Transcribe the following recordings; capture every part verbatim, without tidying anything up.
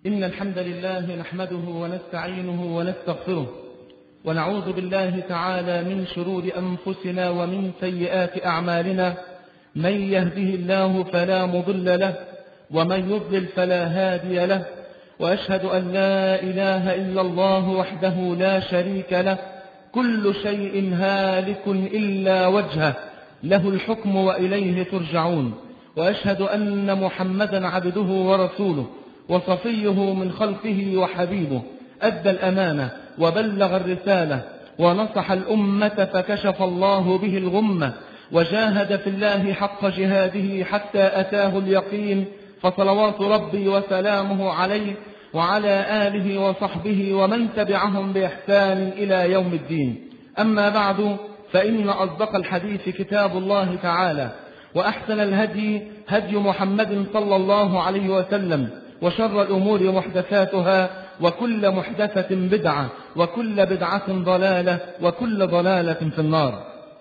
إن الحمد لله نحمده ونستعينه ونستغفره ونعوذ بالله تعالى من شرور أنفسنا ومن سيئات أعمالنا. من يهده الله فلا مضل له ومن يضلل فلا هادي له، وأشهد أن لا إله إلا الله وحده لا شريك له، كل شيء هالك إلا وجهه، له الحكم وإليه ترجعون. وأشهد أن محمدا عبده ورسوله وصفيه من خلقه وحبيبه، أدى الأمانة وبلغ الرسالة ونصح الأمة فكشف الله به الغمة، وجاهد في الله حق جهاده حتى أتاه اليقين، فصلوات ربي وسلامه عليه وعلى آله وصحبه ومن تبعهم بإحسان إلى يوم الدين. أما بعد، فإن أصدق الحديث كتاب الله تعالى، وأحسن الهدي هدي محمد صلى الله عليه وسلم، وشر الأمور محدثاتها، وكل محدثة بدعة، وكل بدعة ضلالة، وكل ضلالة في النار.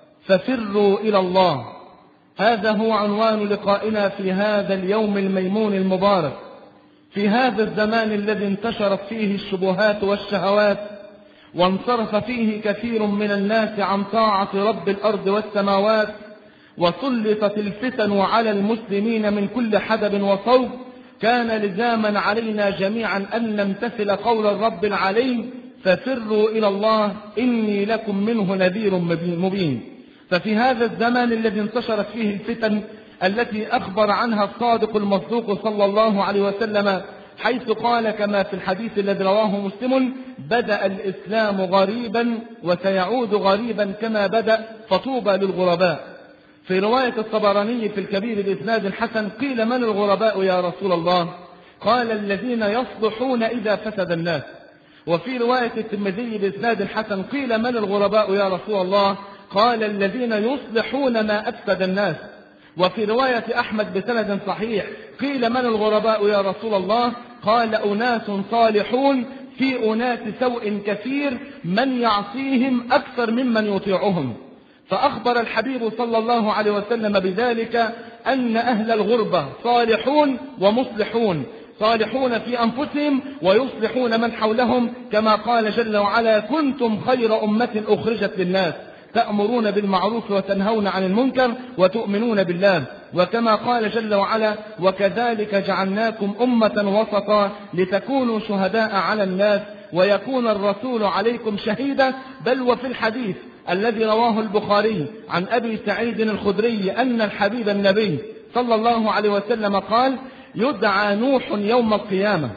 ففروا إلى الله، هذا هو عنوان لقائنا في هذا اليوم الميمون المبارك، في هذا الزمان الذي انتشرت فيه الشبهات والشهوات، وانصرف فيه كثير من الناس عن طاعة رب الأرض والسماوات، وسلطت الفتن على المسلمين من كل حدب وصوب. كان لزاما علينا جميعا أن نمتثل قول الرب العليم: ففروا إلى الله إني لكم منه نذير مبين. ففي هذا الزمان الذي انتشرت فيه الفتن التي أخبر عنها الصادق المصدوق صلى الله عليه وسلم، حيث قال كما في الحديث الذي رواه مسلم: بدأ الإسلام غريبا وسيعود غريبا كما بدأ، فطوبى للغرباء. في رواية الطبراني في الكبير بإسناد حسن: قيل من الغرباء يا رسول الله؟ قال: الذين يصلحون إذا فسد الناس. وفي رواية الترمذي بإسناد حسن: قيل من الغرباء يا رسول الله؟ قال: الذين يصلحون ما أفسد الناس. وفي رواية أحمد بسند صحيح: قيل من الغرباء يا رسول الله؟ قال: أناس صالحون في أناس سوء كثير، من يعصيهم أكثر ممن يطيعهم. فأخبر الحبيب صلى الله عليه وسلم بذلك أن أهل الغربة صالحون ومصلحون، صالحون في أنفسهم ويصلحون من حولهم، كما قال جل وعلا: كنتم خير أمة أخرجت للناس تأمرون بالمعروف وتنهون عن المنكر وتؤمنون بالله. وكما قال جل وعلا: وكذلك جعلناكم أمة وسطا لتكونوا شهداء على الناس ويكون الرسول عليكم شهيدا. بل وفي الحديث الذي رواه البخاري عن أبي سعيد الخدري أن الحبيب النبي صلى الله عليه وسلم قال: يدعى نوح يوم القيامة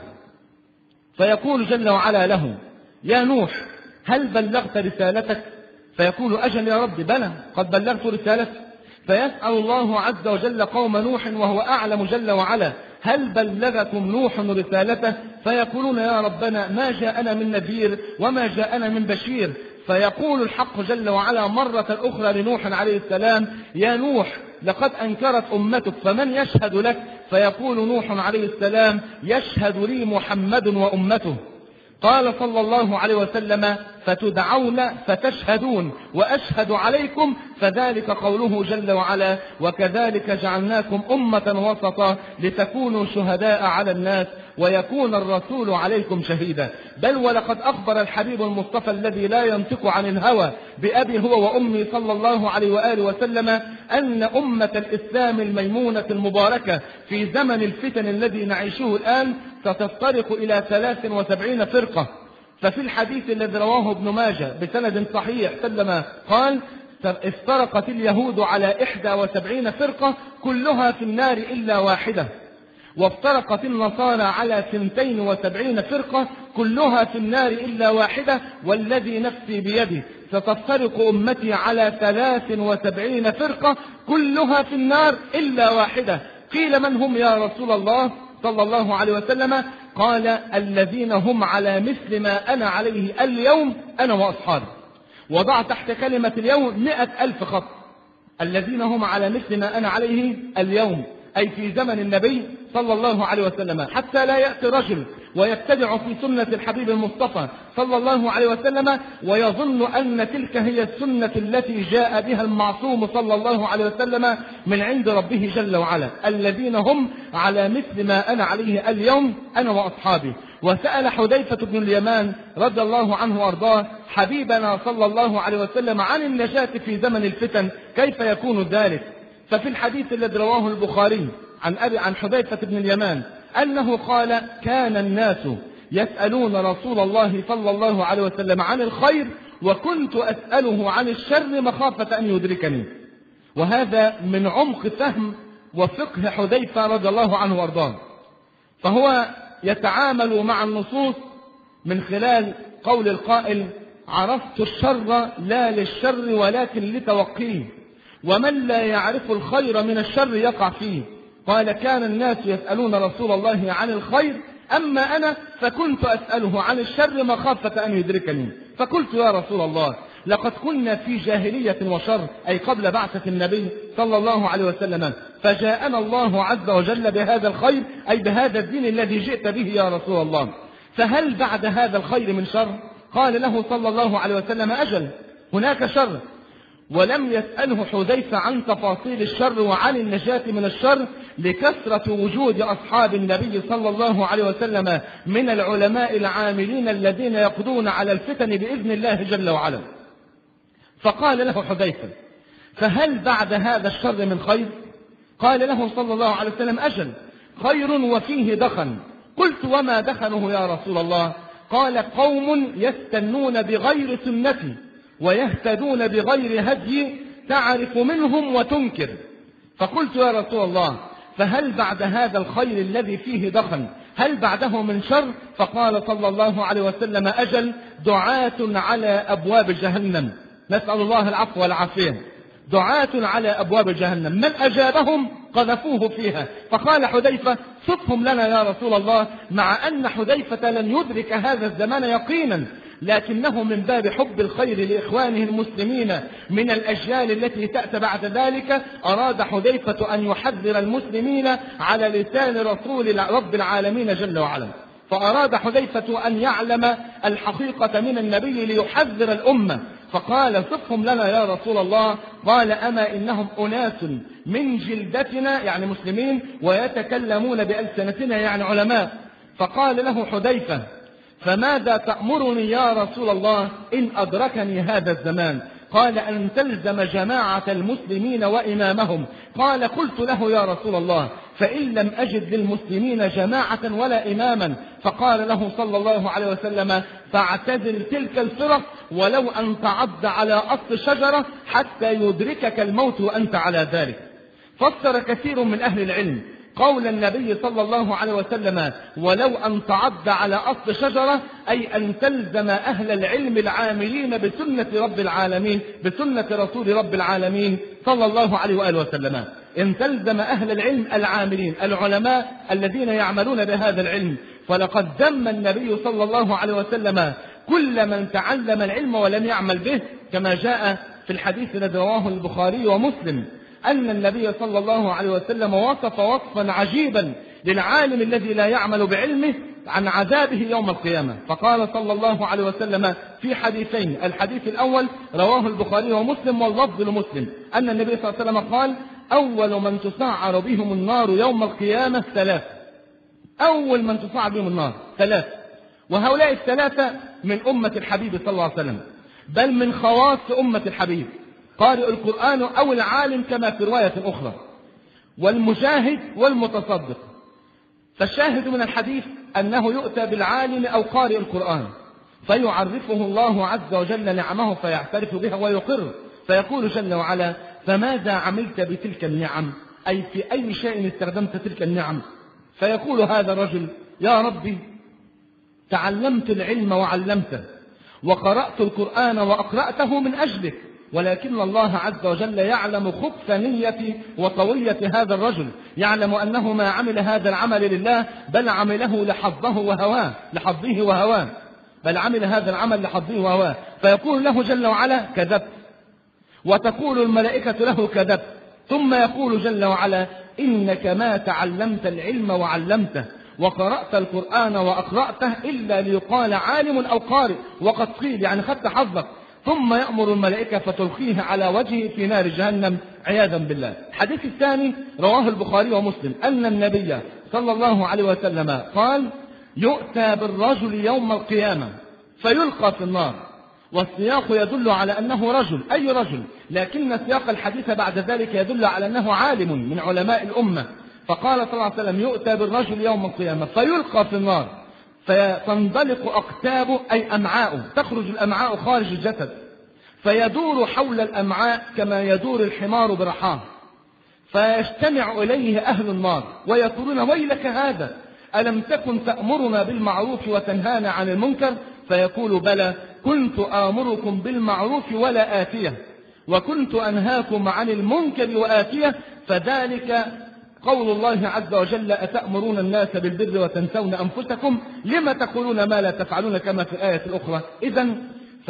فيقول جل وعلا له: يا نوح هل بلغت رسالتك؟ فيقول: أجل يا رب، بلى قد بلغت رسالتك. فيسأل الله عز وجل قوم نوح وهو أعلم جل وعلا: هل بلغكم نوح رسالته؟ فيقولون: يا ربنا ما جاءنا من نذير وما جاءنا من بشير. فيقول الحق جل وعلا مرة أخرى لنوح عليه السلام: يا نوح لقد أنكرت أمتك فمن يشهد لك؟ فيقول نوح عليه السلام: يشهد لي محمد وأمته. قال صلى الله عليه وسلم: فتدعون فتشهدون وأشهد عليكم، فذلك قوله جل وعلا: وكذلك جعلناكم أمة وسطا لتكونوا شهداء على الناس ويكون الرسول عليكم شهيدا. بل ولقد أخبر الحبيب المصطفى الذي لا ينطق عن الهوى بأبي هو وأمي صلى الله عليه وآله وسلم أن أمة الإسلام الميمونة المباركة في زمن الفتن الذي نعيشه الآن ستفترق إلى ثلاث وسبعين فرقة. ففي الحديث الذي رواه ابن ماجه بسند صحيح سلم قال: افترقت اليهود على إحدى وسبعين فرقة كلها في النار إلا واحدة، وافترقت النصارى على ثنتين وسبعين فرقة كلها في النار إلا واحدة، والذي نفسي بيده ستفترق أمتي على ثلاث وسبعين فرقة كلها في النار إلا واحدة. قيل: من هم يا رسول الله صلى الله عليه وسلم؟ قال: الذين هم على مثل ما أنا عليه اليوم أنا وأصحابي. وضع تحت كلمة اليوم مئة ألف خط. الذين هم على مثل ما أنا عليه اليوم، أي في زمن النبي صلى الله عليه وسلم، حتى لا يأتي رجل ويبتدع في سنة الحبيب المصطفى صلى الله عليه وسلم، ويظن أن تلك هي السنة التي جاء بها المعصوم صلى الله عليه وسلم من عند ربه جل وعلا، الذين هم على مثل ما أنا عليه اليوم أنا وأصحابي. وسأل حذيفة بن اليمان رضي الله عنه وارضاه حبيبنا صلى الله عليه وسلم عن النجاة في زمن الفتن، كيف يكون ذلك؟ ففي الحديث الذي رواه البخاري عن أبي عن حذيفة بن اليمان أنه قال: كان الناس يسألون رسول الله صلى الله عليه وسلم عن الخير، وكنت أسأله عن الشر مخافة أن يدركني. وهذا من عمق فهم وفقه حذيفة رضي الله عنه وارضاه، فهو يتعامل مع النصوص من خلال قول القائل: عرفت الشر لا للشر ولكن لتوقيه، ومن لا يعرف الخير من الشر يقع فيه. قال: كان الناس يسألون رسول الله عن الخير، أما أنا فكنت أسأله عن الشر مخافة أن يدركني. فقلت: يا رسول الله، لقد كنا في جاهلية وشر، أي قبل بعثة النبي صلى الله عليه وسلم، فجاءنا الله عز وجل بهذا الخير، أي بهذا الدين الذي جئت به يا رسول الله، فهل بعد هذا الخير من شر؟ قال له صلى الله عليه وسلم: أجل، هناك شر. ولم يسأله حذيفة عن تفاصيل الشر وعن النجاة من الشر لكثرة وجود أصحاب النبي صلى الله عليه وسلم من العلماء العاملين الذين يقضون على الفتن بإذن الله جل وعلا. فقال له حذيفة: فهل بعد هذا الشر من خير؟ قال له صلى الله عليه وسلم: أجل، خير وفيه دخن. قلت: وما دخنه يا رسول الله؟ قال: قوم يستنون بغير سنتي ويهتدون بغير هدي، تعرف منهم وتنكر. فقلت: يا رسول الله، فهل بعد هذا الخير الذي فيه دخن هل بعده من شر؟ فقال صلى الله عليه وسلم: أجل، دعاة على أبواب جهنم، نسأل الله العفو والعافية، دعاة على أبواب جهنم، من أجابهم قذفوه فيها. فقال حذيفة: صفهم لنا يا رسول الله، مع أن حذيفة لن يدرك هذا الزمان يقينا، لكنه من باب حب الخير لإخوانه المسلمين من الأجيال التي تأتي بعد ذلك، أراد حذيفة أن يحذر المسلمين على لسان رسول رب العالمين جل وعلا. فأراد حذيفة أن يعلم الحقيقة من النبي ليحذر الأمة، فقال: صفهم لنا يا رسول الله. قال: أما إنهم أناس من جلدتنا، يعني مسلمين، ويتكلمون بألسنتنا، يعني علماء. فقال له حذيفة: فماذا تأمرني يا رسول الله إن أدركني هذا الزمان؟ قال: أن تلزم جماعة المسلمين وإمامهم. قال: قلت له: يا رسول الله، فإن لم أجد للمسلمين جماعة ولا إماما؟ فقال له صلى الله عليه وسلم: فاعتزل تلك الفرق ولو أن تعض على أصل شجرة حتى يدركك الموت وأنت على ذلك. فسر كثير من أهل العلم قول النبي صلى الله عليه وسلم: ولو أن تعض على أصل شجرة، أي أن تلزم أهل العلم العاملين بسنة رب العالمين، بسنة رسول رب العالمين صلى الله عليه وآله وسلم. إن تلزم أهل العلم العاملين العلماء الذين يعملون بهذا العلم. فلقد ذم النبي صلى الله عليه وسلم كل من تعلم العلم ولم يعمل به، كما جاء في الحديث الذي رواه البخاري ومسلم أن النبي صلى الله عليه وسلم وصف وصفا عجيبا للعالم الذي لا يعمل بعلمه عن عذابه يوم القيامة. فقال صلى الله عليه وسلم في حديثين: الحديث الأول رواه البخاري ومسلم واللفظ لمسلم، أن النبي صلى الله عليه وسلم قال: أول من تسعر بهم النار يوم القيامة ثلاث. أول من تسعر بهم النار ثلاث، وهؤلاء الثلاثة من أمة الحبيب صلى الله عليه وسلم، بل من خواص أمة الحبيب: قارئ القرآن أو العالم، كما في رواية أخرى، والمجاهد والمتصدق. فالشاهد من الحديث أنه يؤتى بالعالم أو قارئ القرآن فيعرفه الله عز وجل نعمه فيعترف بها ويقر، فيقول جل وعلا: فماذا عملت بتلك النعم؟ أي في أي شيء استخدمت تلك النعم؟ فيقول هذا الرجل: يا ربي، تعلمت العلم وعلمته، وقرأت القرآن وأقرأته من أجلك، ولكن الله عز وجل يعلم خبث نيتي وطوية هذا الرجل، يعلم أنه ما عمل هذا العمل لله، بل عمله لحظه وهواه لحظه وهواه بل عمل هذا العمل لحظه وهواه. فيقول له جل وعلا: كذبت. وتقول الملائكة له: كذبت. ثم يقول جل وعلا: إنك ما تعلمت العلم وعلمته، وقرأت القرآن وأقرأته إلا ليقال عالم أو قارئ، وقد قيل يعني خدت حظك، ثم يأمر الملائكة فتلقيه على وجهه في نار جهنم عياذا بالله. الحديث الثاني رواه البخاري ومسلم أن النبي صلى الله عليه وسلم قال: يؤتى بالرجل يوم القيامة فيلقى في النار، والسياق يدل على أنه رجل، أي رجل، لكن سياق الحديث بعد ذلك يدل على أنه عالم من علماء الأمة. فقال صلى الله عليه وسلم: يؤتى بالرجل يوم القيامة فيلقى في النار فتنطلق أقتابه أي أمعاؤه، تخرج الأمعاء خارج الجسد، فيدور حول الأمعاء كما يدور الحمار برحاه، فيجتمع إليه أهل النار ويقولون: ويلك هذا، ألم تكن تأمرنا بالمعروف وتنهانا عن المنكر؟ فيقول: بلى، كنت آمركم بالمعروف ولا آتيه، وكنت أنهاكم عن المنكر وآتيه، فذلك قول الله عز وجل: أتأمرون الناس بالبر وتنسون أنفسكم لما تقولون ما لا تفعلون، كما في الآية الأخرى. إذن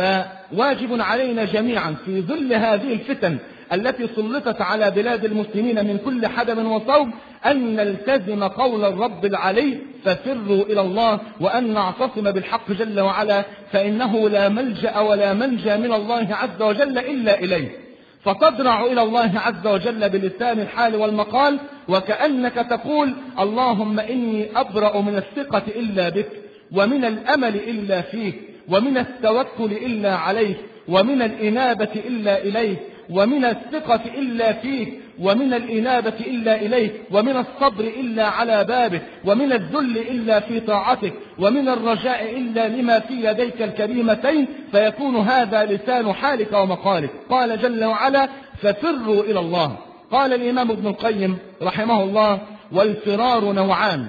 فواجب علينا جميعا في ظل هذه الفتن التي سلطت على بلاد المسلمين من كل حدب وصوب أن نلتزم قول الرب العلي: ففروا إلى الله، وأن نعتصم بالحق جل وعلا، فإنه لا ملجأ ولا منجى من الله عز وجل إلا إليه. فتضرع إلى الله عز وجل بلسان الحال والمقال، وكأنك تقول: اللهم إني أبرأ من الثقة إلا بك، ومن الأمل إلا فيك، ومن التوكل إلا عليك، ومن الإنابة إلا إليك، ومن الثقة إلا فيك، ومن الإنابة إلا إليك، ومن الصبر إلا على بابك، ومن الذل إلا في طاعتك، ومن الرجاء إلا لما في يديك الكريمتين، فيكون هذا لسان حالك ومقالك. قال جل وعلا: ففروا إلى الله. قال الإمام ابن القيم رحمه الله: والفرار نوعان،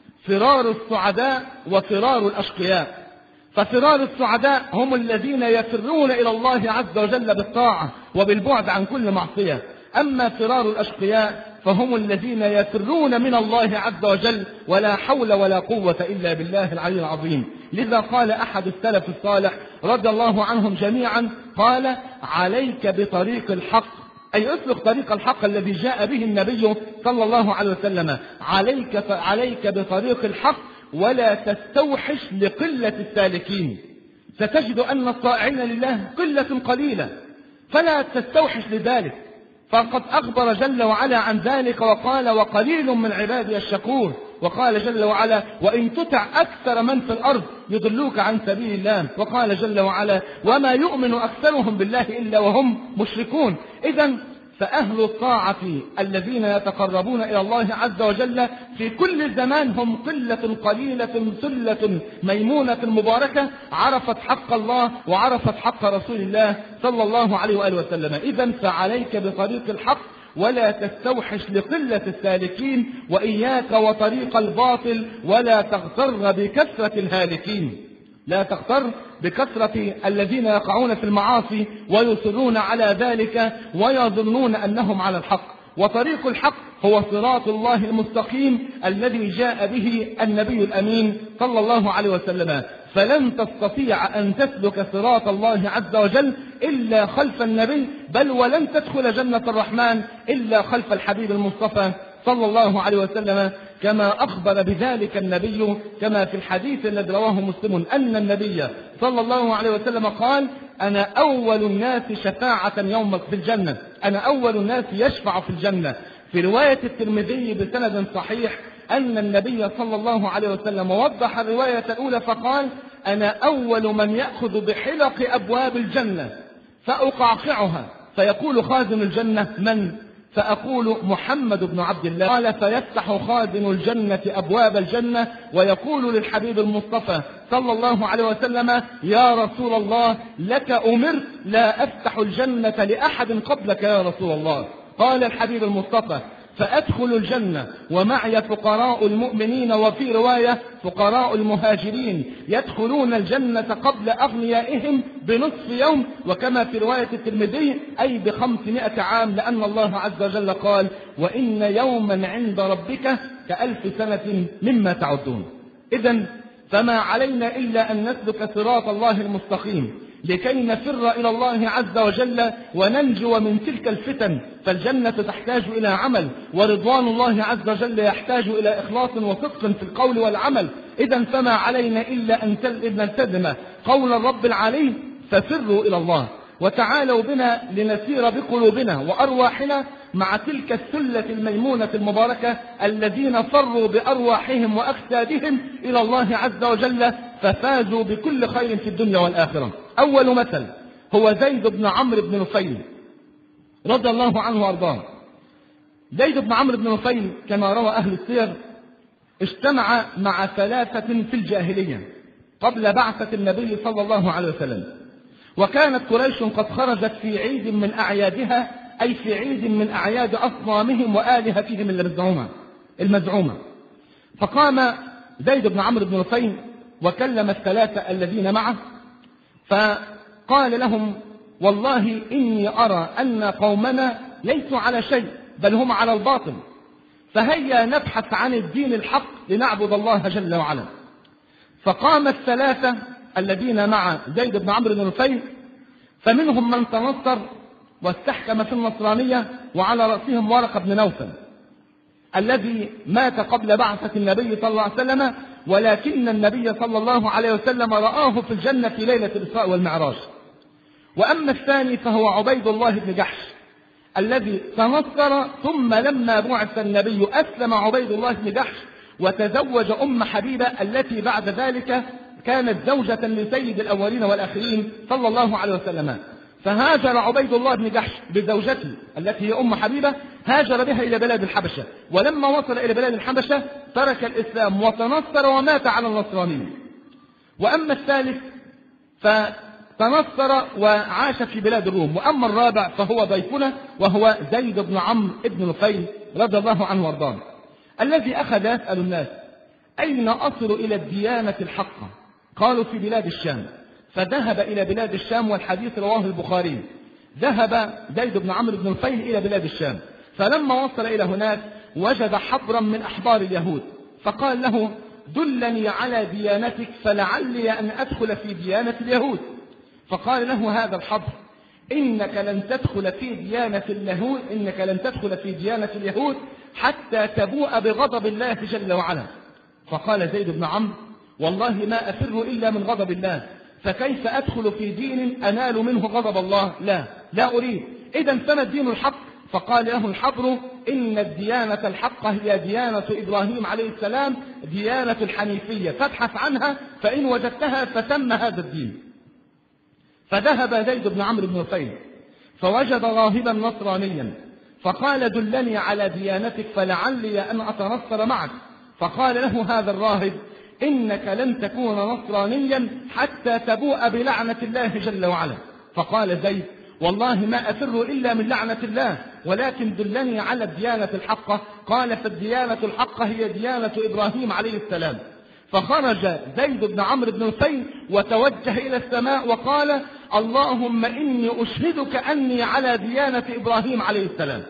فرار السعداء وفرار الأشقياء. ففرار السعداء هم الذين يفرون إلى الله عز وجل بالطاعة وبالبعد عن كل معصية، أما فرار الأشقياء فهم الذين يفرون من الله عز وجل ولا حول ولا قوة إلا بالله العلي العظيم. لذا قال أحد السلف الصالح رضي الله عنهم جميعا، قال: عليك بطريق الحق، أي اسلك طريق الحق الذي جاء به النبي صلى الله عليه وسلم، عليك عليك بطريق الحق، ولا تستوحش لقلة السالكين. ستجد أن الطائعين لله قلة قليلة، فلا تستوحش لذلك، فقد أخبر جل وعلا عن ذلك وقال: وقليل من عبادي الشكور. وقال جل وعلا: وإن تطع أكثر من في الأرض يضلوك عن سبيل الله. وقال جل وعلا: وما يؤمن أكثرهم بالله إلا وهم مشركون. إذن فأهل الطاعة الذين يتقربون إلى الله عز وجل في كل زمان هم قلة قليلة ثلة ميمونة مباركة، عرفت حق الله وعرفت حق رسول الله صلى الله عليه وآله وسلم. إذن فعليك بطريق الحق، ولا تستوحش لقلة السالكين، وإياك وطريق الباطل، ولا تغتر بكثرة الهالكين. لا تغتر بكثرة الذين يقعون في المعاصي ويصرون على ذلك ويظنون أنهم على الحق. وطريق الحق هو صراط الله المستقيم الذي جاء به النبي الأمين صلى الله عليه وسلم. فلن تستطيع أن تسلك صراط الله عز وجل إلا خلف النبي، بل ولن تدخل جنة الرحمن إلا خلف الحبيب المصطفى صلى الله عليه وسلم، كما أخبر بذلك النبي كما في الحديث الذي رواه مسلم أن النبي صلى الله عليه وسلم قال: أنا أول الناس شفاعة يوم في الجنة، أنا أول الناس يشفع في الجنة. في رواية الترمذي بسند صحيح أن النبي صلى الله عليه وسلم وضح الرواية الأولى فقال: أنا أول من يأخذ بحلق أبواب الجنة فأقعقعها، فيقول خازن الجنة: من؟ فأقول: محمد بن عبد الله. قال: فيفتح خازن الجنة أبواب الجنة ويقول للحبيب المصطفى صلى الله عليه وسلم: يا رسول الله، لك أمرت لا أفتح الجنة لأحد قبلك يا رسول الله. قال الحبيب المصطفى: فأدخل الجنة ومعي فقراء المؤمنين، وفي رواية فقراء المهاجرين يدخلون الجنة قبل أغنيائهم بنصف يوم، وكما في رواية الترمذي أي بخمسمائة عام، لأن الله عز وجل قال: وإن يوما عند ربك كألف سنة مما تعدون. إذن فما علينا إلا أن نسلك صراط الله المستقيم لكي نفر إلى الله عز وجل وننجو من تلك الفتن. فالجنة تحتاج إلى عمل، ورضوان الله عز وجل يحتاج إلى إخلاص وصدق في القول والعمل. إذا فما علينا إلا أن نلتزم قول الرب العلي: ففروا إلى الله. وتعالوا بنا لنسير بقلوبنا وأرواحنا مع تلك السلة الميمونة المباركة الذين فروا بأرواحهم وأجسادهم إلى الله عز وجل ففازوا بكل خير في الدنيا والآخرة. أول مثل هو زيد بن عمرو بن نفيل رضي الله عنه وأرضاه. زيد بن عمرو بن نفيل كما روى أهل السير اجتمع مع ثلاثة في الجاهلية قبل بعثة النبي صلى الله عليه وسلم، وكانت قريش قد خرجت في عيد من أعيادها، أي في عيد من أعياد أصنامهم وآلهتهم المزعومة. فقام زيد بن عمرو بن نفيل وكلم الثلاثة الذين معه فقال لهم: والله إني أرى أن قومنا ليسوا على شيء بل هم على الباطل، فهيا نبحث عن الدين الحق لنعبد الله جل وعلا. فقام الثلاثة الذين مع زيد بن عمرو بن نفيل، فمنهم من تنصر واستحكم في النصرانية، وعلى رأسهم ورقة بن نوفل الذي مات قبل بعثة النبي صلى الله عليه وسلم، ولكن النبي صلى الله عليه وسلم رآه في الجنة في ليلة الإسراء والمعراج. وأما الثاني فهو عبيد الله بن جحش الذي تنصر، ثم لما بعث النبي أسلم عبيد الله بن جحش وتزوج أم حبيبة التي بعد ذلك كانت زوجة لسيد الأولين والآخرين صلى الله عليه وسلم. فهاجر عبيد الله بن جحش بزوجته التي هي أم حبيبة، هاجر بها إلى بلاد الحبشة، ولما وصل إلى بلاد الحبشة ترك الإسلام وتنصر ومات على النصرانية. وأما الثالث فتنصر وعاش في بلاد الروم. وأما الرابع فهو ضيفنا وهو زيد بن عمرو بن نفيل رضي الله عنه وارضاه، الذي أخذ يسأل الناس: أين أصل إلى الديانة الحقة؟ قالوا: في بلاد الشام. فذهب إلى بلاد الشام، والحديث رواه البخاري. ذهب زيد بن عمرو بن نفيل إلى بلاد الشام، فلما وصل إلى هناك وجد حبرا من أحبار اليهود، فقال له: دلني على ديانتك فلعلي أن أدخل في ديانة اليهود. فقال له هذا الحبر: إنك لن تدخل في ديانة اليهود إنك لن تدخل في ديانة اليهود حتى تبوء بغضب الله جل وعلا. فقال زيد بن عمرو: والله ما أفر إلا من غضب الله، فكيف أدخل في دين أنال منه غضب الله؟ لا لا أريد. إذا فما الدين الحق؟ فقال له الحبر: إن الديانة الحق هي ديانة إبراهيم عليه السلام، ديانة الحنيفية، فابحث عنها فإن وجدتها فتم هذا الدين. فذهب زيد بن عمرو بن نفيل فوجد راهبا نصرانيا، فقال: دلني على ديانتك فلعلي أن أتنصر معك. فقال له هذا الراهب: إنك لن تكون نصرانيا حتى تبوء بلعنة الله جل وعلا. فقال زيد: والله ما أفر إلا من لعنة الله، ولكن دلني على الديانة الحقة. قال: فالديانة الحقة هي ديانة إبراهيم عليه السلام. فخرج زيد بن عمرو بن نفيل وتوجه إلى السماء وقال: اللهم إني أشهدك أني على ديانة إبراهيم عليه السلام.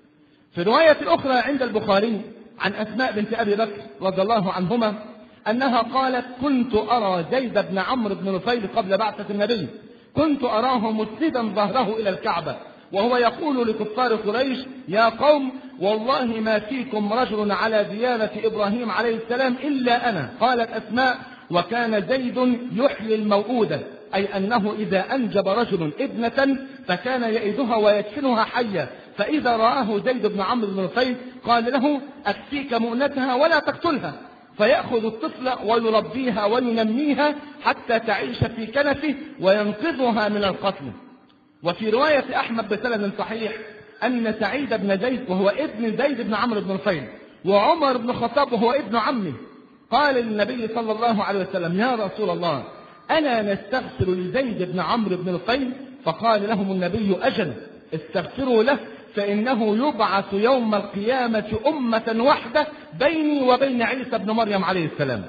في رواية أخرى عند البخاري عن أسماء بنت أبي بكر رضي الله عنهما أنها قالت: كنت أرى زيد بن عمرو بن نفيل قبل بعثة النبي، كنت أراه مسندا ظهره إلى الكعبة وهو يقول لكفار قريش: يا قوم والله ما فيكم رجل على ديانة إبراهيم عليه السلام إلا أنا. قالت أسماء: وكان زيد يحيي الموؤودة، أي أنه إذا أنجب رجل ابنة فكان يئدها ويدفنها حية، فإذا رآه زيد بن عمرو بن نفيل قال له: أكفيك مؤنتها ولا تقتلها، فيأخذ الطفل ويربيها وينميها حتى تعيش في كنفه وينقذها من القتل. وفي رواية أحمد بسند صحيح أن سعيد بن زيد وهو ابن زيد بن عمرو بن نفيل وعمر بن الخطاب وهو ابن عمه قال للنبي صلى الله عليه وسلم: يا رسول الله ألا نستغفر لزيد بن عمرو بن نفيل؟ فقال لهم النبي: أجل، استغفروا له فإنه يبعث يوم القيامة أمة واحدة بيني وبين عيسى بن مريم عليه السلام.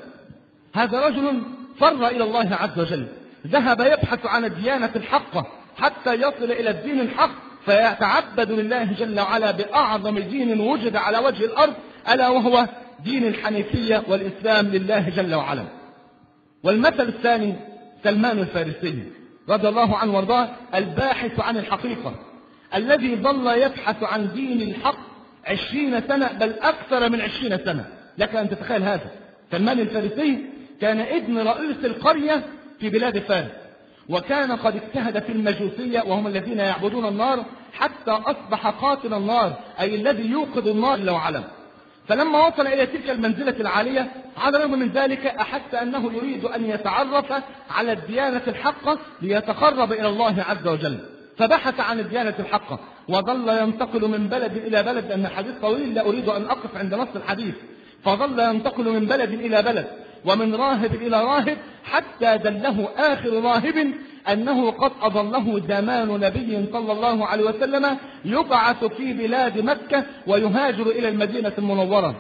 هذا رجل فر إلى الله عز وجل، ذهب يبحث عن الديانة الحقة حتى يصل إلى الدين الحق فيتعبد لله جل وعلا بأعظم دين وجد على وجه الأرض، ألا وهو دين الحنيفية والإسلام لله جل وعلا. والمثل الثاني سلمان الفارسي رضي الله عنه وارضاه الباحث عن الحقيقة الذي ظل يبحث عن دين الحق عشرين سنة بل أكثر من عشرين سنة. لك أن تتخيل هذا. سلمان الفارسي كان ابن رئيس القرية في بلاد فارس، وكان قد اجتهد في المجوسية وهم الذين يعبدون النار حتى أصبح قاتل النار، أي الذي يوقد النار لو علم. فلما وصل إلى تلك المنزلة العالية على الرغم من ذلك أحس أنه يريد أن يتعرف على الديانة الحقة ليتقرب إلى الله عز وجل، فبحث عن الديانة الحقة وظل ينتقل من بلد إلى بلد، لأن الحديث طويل لا أريد أن أقف عند نص الحديث. فظل ينتقل من بلد إلى بلد ومن راهب إلى راهب حتى دله آخر راهب أنه قد أضله زمان نبي صلى الله عليه وسلم يبعث في بلاد مكة ويهاجر إلى المدينة المنورة.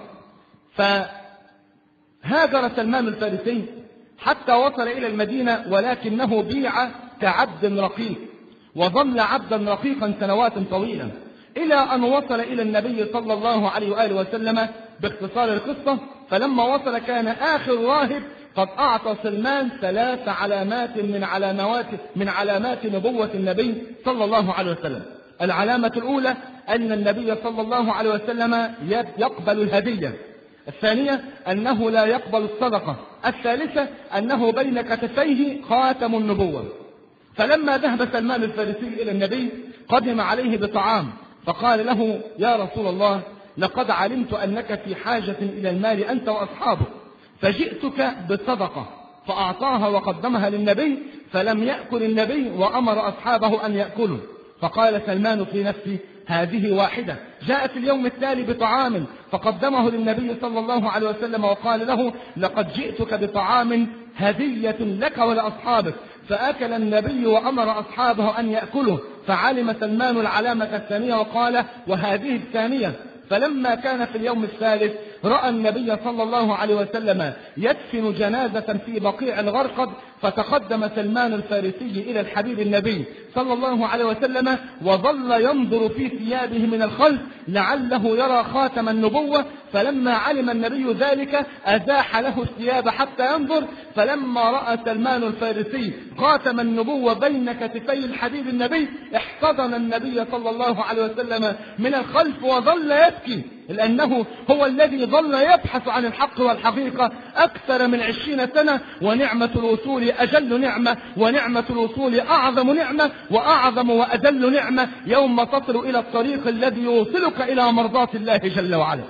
فهاجر سلمان الفارسي حتى وصل إلى المدينة، ولكنه بيع كعبد رقيق، وظل عبدا رقيقا سنوات طويلة إلى أن وصل إلى النبي صلى الله عليه وآله وسلم. باختصار القصة، فلما وصل كان آخر راهب قد أعطى سلمان ثلاث علامات من علامات من علامات نبوة النبي صلى الله عليه وسلم. العلامة الأولى أن النبي صلى الله عليه وسلم يقبل الهدية. الثانية أنه لا يقبل الصدقة. الثالثة أنه بين كتفيه خاتم النبوة. فلما ذهب سلمان الفارسي إلى النبي قدم عليه بطعام، فقال له: يا رسول الله، لقد علمت أنك في حاجة إلى المال أنت وأصحابك، فجئتك بصدقة. فأعطاها وقدمها للنبي، فلم يأكل النبي وأمر أصحابه أن يأكلوا. فقال سلمان في نفسه: هذه واحدة. جاء في اليوم التالي بطعام فقدمه للنبي صلى الله عليه وسلم وقال له: لقد جئتك بطعام هدية لك ولأصحابك. فأكل النبي وأمر أصحابه أن يأكلوا. فعلم سلمان العلامة الثانية وقال: وهذه الثانية. فلما كان في اليوم الثالث رأى النبي صلى الله عليه وسلم يدفن جنازة في بقيع الغرقد، فتقدم سلمان الفارسي إلى الحبيب النبي صلى الله عليه وسلم وظل ينظر في ثيابه من الخلف لعله يرى خاتم النبوة. فلما علم النبي ذلك أزاح له الثياب حتى ينظر. فلما رأى سلمان الفارسي خاتم النبوة بين كتفي الحبيب النبي احتضن النبي صلى الله عليه وسلم من الخلف وظل يبكي، لأنه هو الذي ظل يبحث عن الحق والحقيقة أكثر من عشرين سنة. ونعمة الوصول أجل نعمة، ونعمة الوصول أعظم نعمة، وأعظم وأجل نعمة يوم تصل إلى الطريق الذي يوصلك إلى مرضاة الله جل وعلا.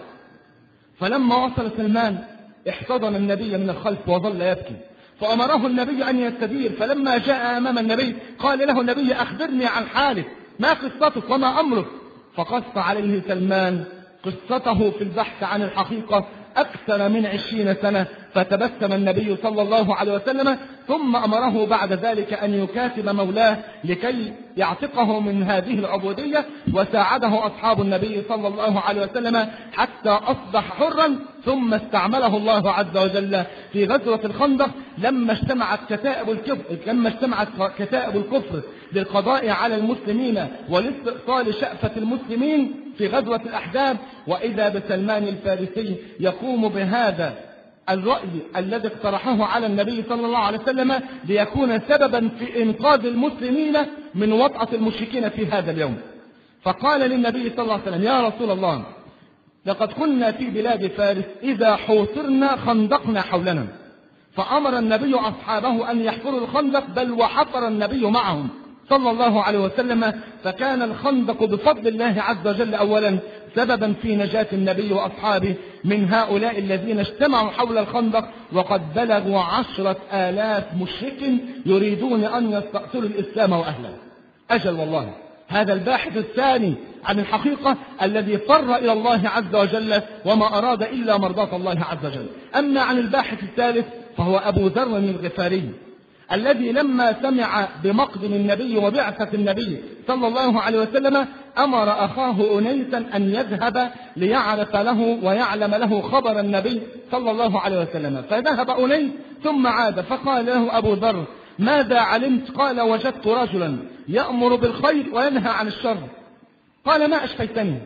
فلما وصل سلمان احتضن النبي من الخلف وظل يبكي، فأمره النبي أن يستدير. فلما جاء أمام النبي قال له النبي: أخبرني عن حالك، ما قصتك وما أمرك؟ فقص عليه سلمان قصته في البحث عن الحقيقة أكثر من عشرين سنة. فتبسم النبي صلى الله عليه وسلم، ثم أمره بعد ذلك أن يكاتب مولاه لكي يعتقه من هذه العبودية. وساعده أصحاب النبي صلى الله عليه وسلم حتى أصبح حرا. ثم استعمله الله عز وجل في غزوة الخندق لما اجتمعت كتائب الكفر لما اجتمعت كتائب الكفر للقضاء على المسلمين ولاستئصال شأفة المسلمين في غزوة الأحزاب. وإذا بسلمان الفارسي يقوم بهذا الرأي الذي اقترحه على النبي صلى الله عليه وسلم ليكون سببا في إنقاذ المسلمين من وطأة المشركين في هذا اليوم. فقال للنبي صلى الله عليه وسلم: يا رسول الله، لقد كنا في بلاد فارس إذا حوصرنا خندقنا حولنا. فأمر النبي أصحابه أن يحفروا الخندق، بل وحفر النبي معهم صلى الله عليه وسلم. فكان الخندق بفضل الله عز وجل أولا سببا في نجاة النبي وأصحابه من هؤلاء الذين اجتمعوا حول الخندق، وقد بلغوا عشرة آلاف مشرك يريدون أن يستأصلوا الإسلام وأهله. أجل والله، هذا الباحث الثاني عن الحقيقة الذي فر إلى الله عز وجل وما أراد إلا مرضاة الله عز وجل. أما عن الباحث الثالث فهو أبو ذر الغفاري، الذي لما سمع بمقدم النبي وبعثة النبي صلى الله عليه وسلم أمر أخاه أنيسا أن يذهب ليعرف له ويعلم له خبر النبي صلى الله عليه وسلم. فذهب أنيس ثم عاد فقال له أبو ذر: ماذا علمت؟ قال: وجدت رجلا يأمر بالخير وينهى عن الشر. قال: ما أشفيتني؟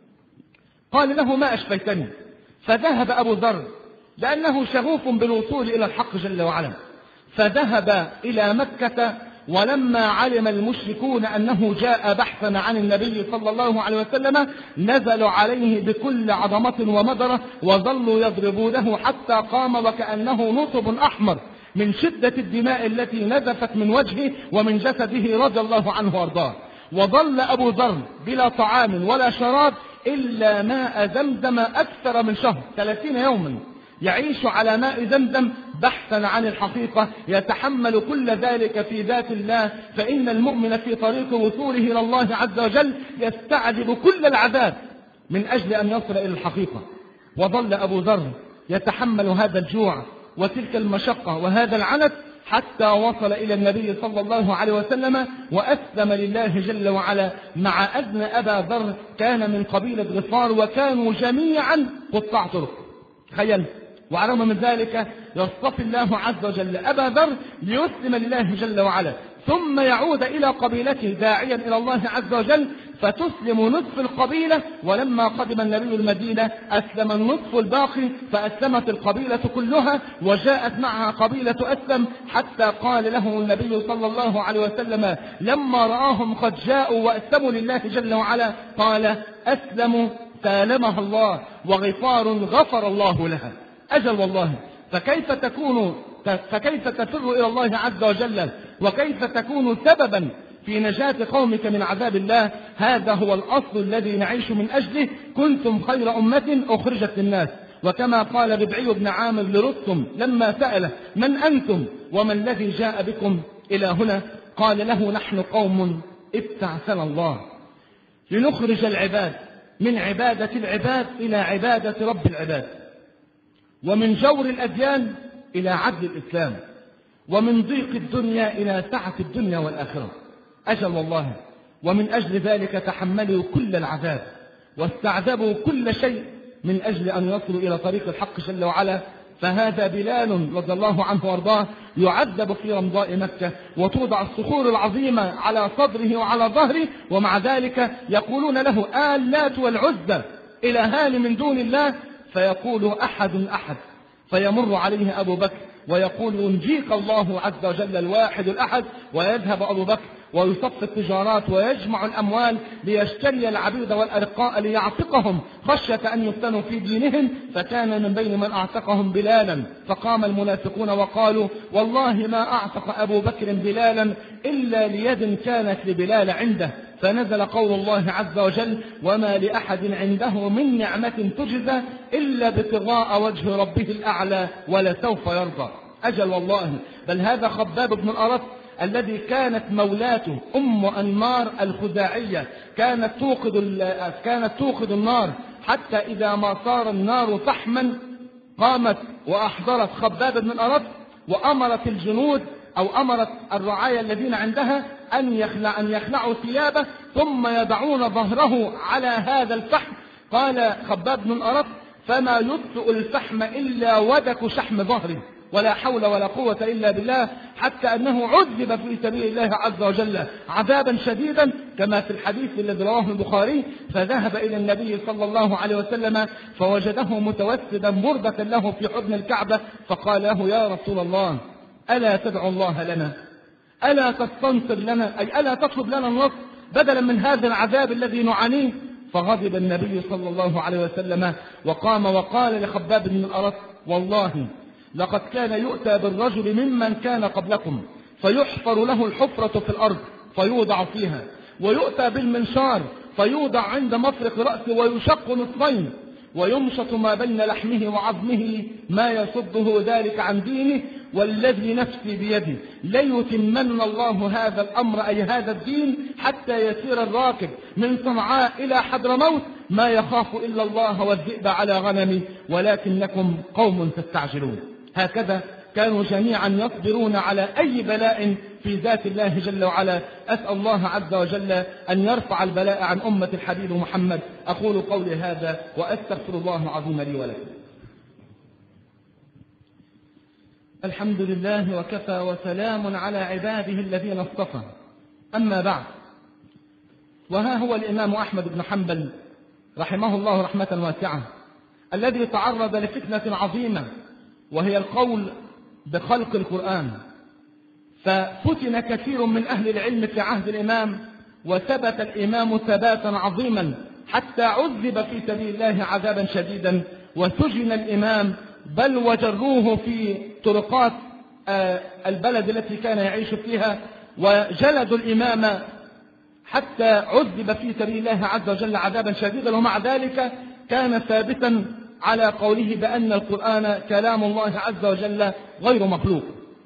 قال له: ما أشفيتني. فذهب أبو ذر لأنه شغوف بالوصول إلى الحق جل وعلا، فذهب إلى مكة ولما علم المشركون أنه جاء بحثا عن النبي صلى الله عليه وسلم نزلوا عليه بكل عظمة ومدرة وظلوا يضربونه حتى قام وكأنه نصب أحمر من شدة الدماء التي نزفت من وجهه ومن جسده رضي الله عنه وارضاه. وظل أبو ذر بلا طعام ولا شراب إلا ماء زمزم أكثر من شهر، ثلاثين يوما يعيش على ماء زمزم بحثا عن الحقيقة، يتحمل كل ذلك في ذات الله. فإن المؤمن في طريق وصوله إلى الله عز وجل يستعجب كل العذاب من أجل أن يصل إلى الحقيقة. وظل أبو ذر يتحمل هذا الجوع وتلك المشقة وهذا العنت حتى وصل إلى النبي صلى الله عليه وسلم وأسلم لله جل وعلا، مع أن أبا ذر كان من قبيلة غفار وكانوا جميعا قطاع طرق. تخيل، وعلى من ذلك يصطفي الله عز وجل أبا ذر ليسلم لله جل وعلا، ثم يعود إلى قبيلته داعيا إلى الله عز وجل فتسلم نصف القبيلة. ولما قدم النبي المدينة أسلم النصف الباقي، فأسلمت القبيلة كلها وجاءت معها قبيلة أسلم، حتى قال له النبي صلى الله عليه وسلم لما رآهم قد جاءوا وأسلموا لله جل وعلا قال أسلموا سالمها الله وغفار غفر الله لها. أجل والله، فكيف تكون فكيف تفر إلى الله عز وجل وكيف تكون سببا في نجاة قومك من عذاب الله؟ هذا هو الأصل الذي نعيش من أجله. كنتم خير أمة أخرجت للناس. وكما قال ربعي بن عامر لرستم لما سأله من أنتم وما الذي جاء بكم إلى هنا، قال له نحن قوم ابتعثنا الله لنخرج العباد من عبادة العباد إلى عبادة رب العباد، ومن جور الأديان إلى عدل الإسلام، ومن ضيق الدنيا إلى سعة الدنيا والآخرة. أجل والله، ومن أجل ذلك تحملوا كل العذاب واستعذبوا كل شيء من أجل أن يصلوا إلى طريق الحق جل وعلا. فهذا بلال رضي الله عنه وارضاه يعذب في رمضاء مكة، وتوضع الصخور العظيمة على صدره وعلى ظهره، ومع ذلك يقولون له آلات والعزى إلهان من دون الله، فيقول أحد أحد، فيمر عليه أبو بكر ويقول ينجيك الله عز وجل الواحد الأحد، ويذهب أبو بكر ويصف التجارات ويجمع الأموال ليشتري العبيد والأرقاء ليعتقهم خشية أن يفتنوا في دينهم. فكان من بين من أعتقهم بلالا، فقام المنافقون وقالوا والله ما أعتق أبو بكر بلالا إلا ليد كانت لبلال عنده. فنزل قول الله عز وجل وما لأحد عنده من نعمة تجزى إلا ابتغاء وجه ربه الأعلى ولسوف يرضى. أجل والله، بل هذا خباب بن الأرط الذي كانت مولاته أم أنمار الخزاعية كانت توقد كانت توقد النار، حتى إذا ما صار النار فحما قامت وأحضرت خباب بن الأرط وأمرت الجنود أو أمرت الرعايا الذين عندها أن يخلع أن يخلعوا ثيابه ثم يضعون ظهره على هذا الفحم. قال خباب بن الأرط فما يطفئ الفحم إلا ودك شحم ظهره، ولا حول ولا قوة إلا بالله، حتى أنه عذب في سبيل الله عز وجل عذابا شديدا كما في الحديث الذي رواه البخاري. فذهب إلى النبي صلى الله عليه وسلم فوجده متوسدا بردة له في حضن الكعبة، فقال له يا رسول الله ألا تدعو الله لنا، ألا تستنصر لنا، أي ألا تطلب لنا النصر بدلا من هذا العذاب الذي نعانيه؟ فغضب النبي صلى الله عليه وسلم وقام وقال لخباب بن الأرط والله لقد كان يؤتى بالرجل ممن كان قبلكم فيحفر له الحفرة في الأرض فيوضع فيها، ويؤتى بالمنشار فيوضع عند مفرق رأسه ويشق نصفين ويمشط ما بين لحمه وعظمه ما يصده ذلك عن دينه، والذي نفسي بيده ليتمن الله هذا الأمر أي هذا الدين حتى يسير الراكب من صنعاء إلى حضرموت ما يخاف إلا الله والذئب على غنمه ولكنكم قوم تستعجلون. هكذا كانوا جميعا يصبرون على أي بلاء في ذات الله جل وعلا. أسأل الله عز وجل أن يرفع البلاء عن أمة الحبيب محمد. أقول قولي هذا وأستغفر الله العظيم لي ولكم. الحمد لله وكفى وسلام على عباده الذين اصطفى، أما بعد، وها هو الإمام أحمد بن حنبل رحمه الله رحمة واسعة الذي تعرض لفتنة عظيمة وهي القول بخلق القرآن، ففتن كثير من أهل العلم في عهد الإمام، وثبت الإمام ثباتا عظيما حتى عذب في سبيل الله عذابا شديدا، وسجن الإمام، بل وجروه في طرقات البلد التي كان يعيش فيها، وجلدوا الإمام حتى عذب في سبيل الله عز وجل عذابا شديدا. ومع ذلك كان ثابتا على قوله بأن القرآن كلام الله عز وجل غير مخلوق.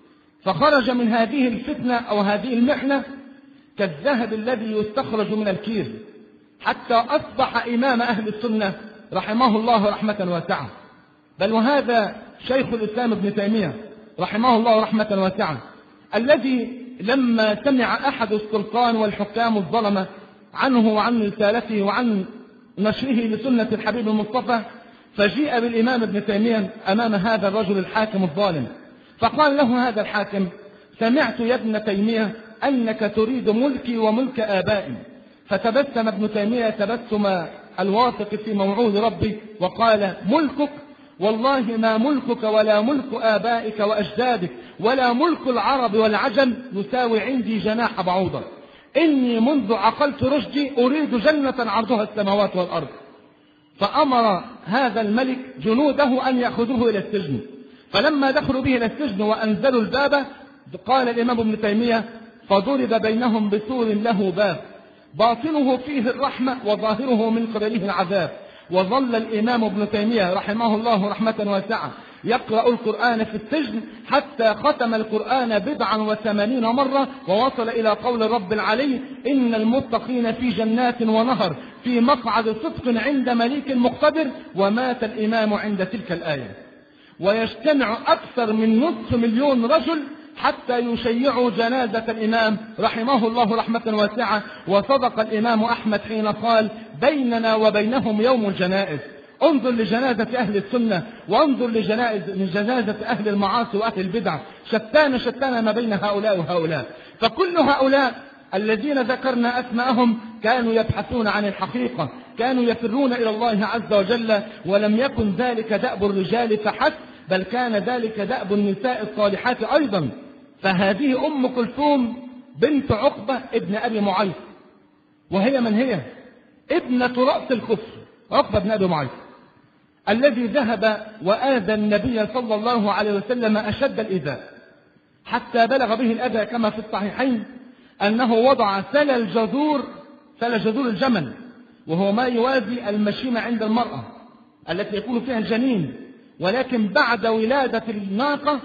فخرج من هذه الفتنة أو هذه المحنة كالذهب الذي يستخرج من الكير، حتى أصبح إمام أهل السنة رحمه الله رحمة واسعة. بل وهذا شيخ الإسلام ابن تيمية رحمه الله رحمة واسعة، الذي لما سمع أحد السلطان والحكام الظلمة عنه وعن رسالته وعن نشره لسنة الحبيب المصطفى، فجيء بالإمام ابن تيمية أمام هذا الرجل الحاكم الظالم، فقال له هذا الحاكم: سمعت يا ابن تيمية أنك تريد ملكي وملك آبائي. فتبسم ابن تيمية تبسم الواثق في موعود ربي وقال: ملكك؟ والله ما ملكك ولا ملك آبائك وأجدادك ولا ملك العرب والعجم يساوي عندي جناح بعوضة. إني منذ عقلت رشدي أريد جنة عرضها السماوات والأرض. فأمر هذا الملك جنوده أن يأخذوه إلى السجن. فلما دخلوا به إلى السجن وأنزلوا الباب، قال الإمام ابن تيمية: فضرب بينهم بسور له باب باطنه فيه الرحمة وظاهره من قبله العذاب. وظل الإمام ابن تيمية رحمه الله رحمة واسعة يقرأ القرآن في السجن حتى ختم القرآن بضعا وثمانين مرة، ووصل إلى قول رب العلي: إن المتقين في جنات ونهر في مقعد صدق عند مليك مقتدر. ومات الإمام عند تلك الآية. ويجتمع أكثر من نصف مليون رجل حتى يشيعوا جنازة الإمام رحمه الله رحمة واسعة. وصدق الإمام أحمد حين قال: بيننا وبينهم يوم الجنائز. انظر لجنازة أهل السنة وانظر لجنازة أهل المعاصي وأهل البدع، شتان شتان ما بين هؤلاء وهؤلاء. فكل هؤلاء الذين ذكرنا أسماءهم كانوا يبحثون عن الحقيقة، كانوا يفرون إلى الله عز وجل، ولم يكن ذلك دأب الرجال فحسب، بل كان ذلك دأب النساء الصالحات أيضا. فهذه أم كلثوم بنت عقبة ابن أبي معيط، وهي من هي؟ ابنة رأس الكفر عقبة بن أبي معيط، الذي ذهب وآذى النبي صلى الله عليه وسلم أشد الإيذاء، حتى بلغ به الأذى كما في الصحيحين أنه وضع سل الجذور سل جذور الجمل، وهو ما يوازي المشيمة عند المرأة التي يكون فيها الجنين، ولكن بعد ولادة الناقة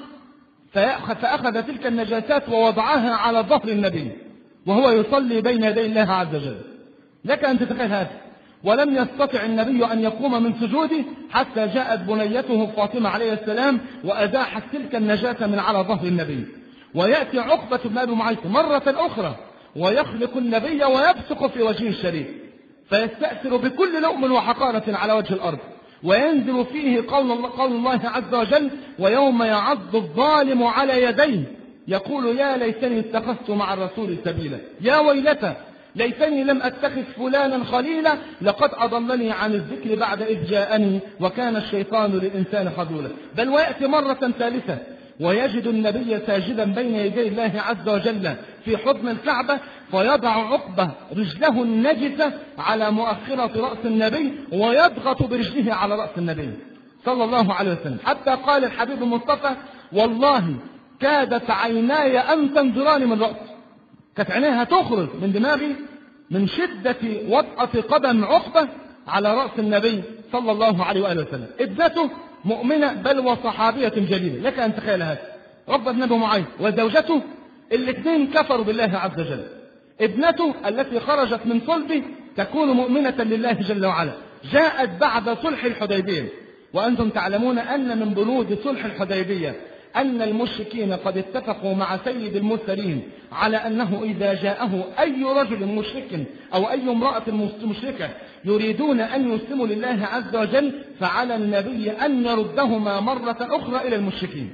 فأخذ تلك النجاسات ووضعها على ظهر النبي وهو يصلي بين يدي الله عز وجل. لك أن تتخيل هذا. ولم يستطع النبي أن يقوم من سجوده حتى جاءت بنيته فاطمة عليه السلام وأزاحت تلك النجاسة من على ظهر النبي. ويأتي عقبة بن أبي معيط مرة أخرى ويخلق النبي ويبصق في وجهه الشريف، فيستأثر بكل لؤم وحقارة على وجه الأرض، وينزل فيه قول الله, قول الله عز وجل: ويوم يعض الظالم على يديه يقول يا ليتني اتخذت مع الرسول سبيلا، يا ويلتى ليتني لم أتخذ فلانا خليلا لقد أضلني عن الذكر بعد إذ جاءني وكان الشيطان للإنسان خذولا. بل ويأتي مرة ثالثة ويجد النبي ساجدا بين يدي الله عز وجل في حضن الكعبة، فيضع عقبة رجله النجسة على مؤخرة رأس النبي ويضغط برجله على رأس النبي صلى الله عليه وسلم، حتى قال الحبيب المصطفى: والله كادت عيناي أن تنظران من رأسي. كانت عينيها تخرج من دماغي من شدة وطأة قدم عقبة على رأس النبي صلى الله عليه وآله وسلم. ابنته مؤمنة بل وصحابية جليلة، لك أن تخيل هذا. عقبة بن أبي معيط وزوجته الاثنين كفروا بالله عز وجل. ابنته التي خرجت من صلبه تكون مؤمنة لله جل وعلا، جاءت بعد صلح الحديبية. وأنتم تعلمون أن من بنود صلح الحديبية أن المشركين قد اتفقوا مع سيد المرسلين على أنه إذا جاءه أي رجل مشرك أو أي امرأة مشركة يريدون أن يسلموا لله عز وجل فعلى النبي أن يردهما مرة أخرى إلى المشركين.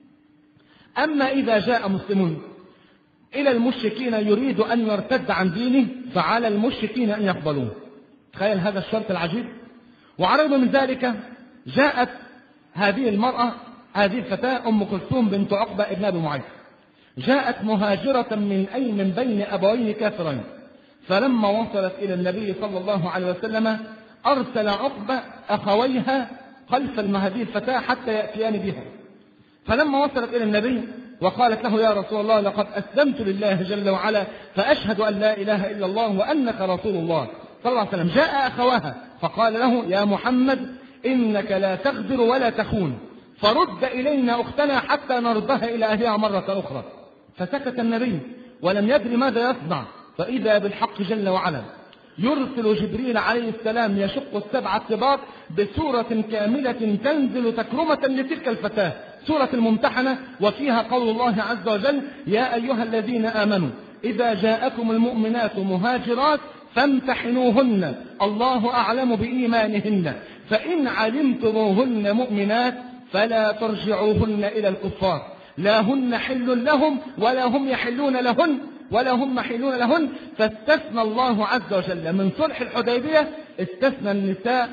أما إذا جاء مسلم إلى المشركين يريد أن يرتد عن دينه فعلى المشركين أن يقبلوه. تخيل هذا الشرط العجيب. وعرض من ذلك جاءت هذه المرأة هذه الفتاة أم كلثوم بنت عقبة ابن أبي معيط، جاءت مهاجرة من أي من بين أبوين كافرين، فلما وصلت إلى النبي صلى الله عليه وسلم أرسل عقبة أخويها خلف هذه الفتاة حتى يأتيان بها. فلما وصلت إلى النبي وقالت له: يا رسول الله، لقد أسلمت لله جل وعلا، فأشهد أن لا إله إلا الله وأنك رسول الله صلى الله عليه وسلم. جاء أخواها فقال له: يا محمد، إنك لا تغدر ولا تخون، فرد إلينا أختنا حتى نردها إلى أهلها مرة أخرى. فسكت النبي ولم يدري ماذا يصنع، فإذا بالحق جل وعلا يرسل جبريل عليه السلام يشق السبع الطباق بسورة كاملة تنزل تكرمة لتلك الفتاة، سورة الممتحنة، وفيها قول الله عز وجل: يا أيها الذين آمنوا إذا جاءكم المؤمنات مهاجرات فامتحنوهن الله أعلم بإيمانهن فإن علمتموهن مؤمنات فلا ترجعوهن إلى الكفار، لا هن حل لهم ولا هم يحلون لهن ولا هم يحلون لهن. فاستثنى الله عز وجل من صلح الحديبية، استثنى النساء،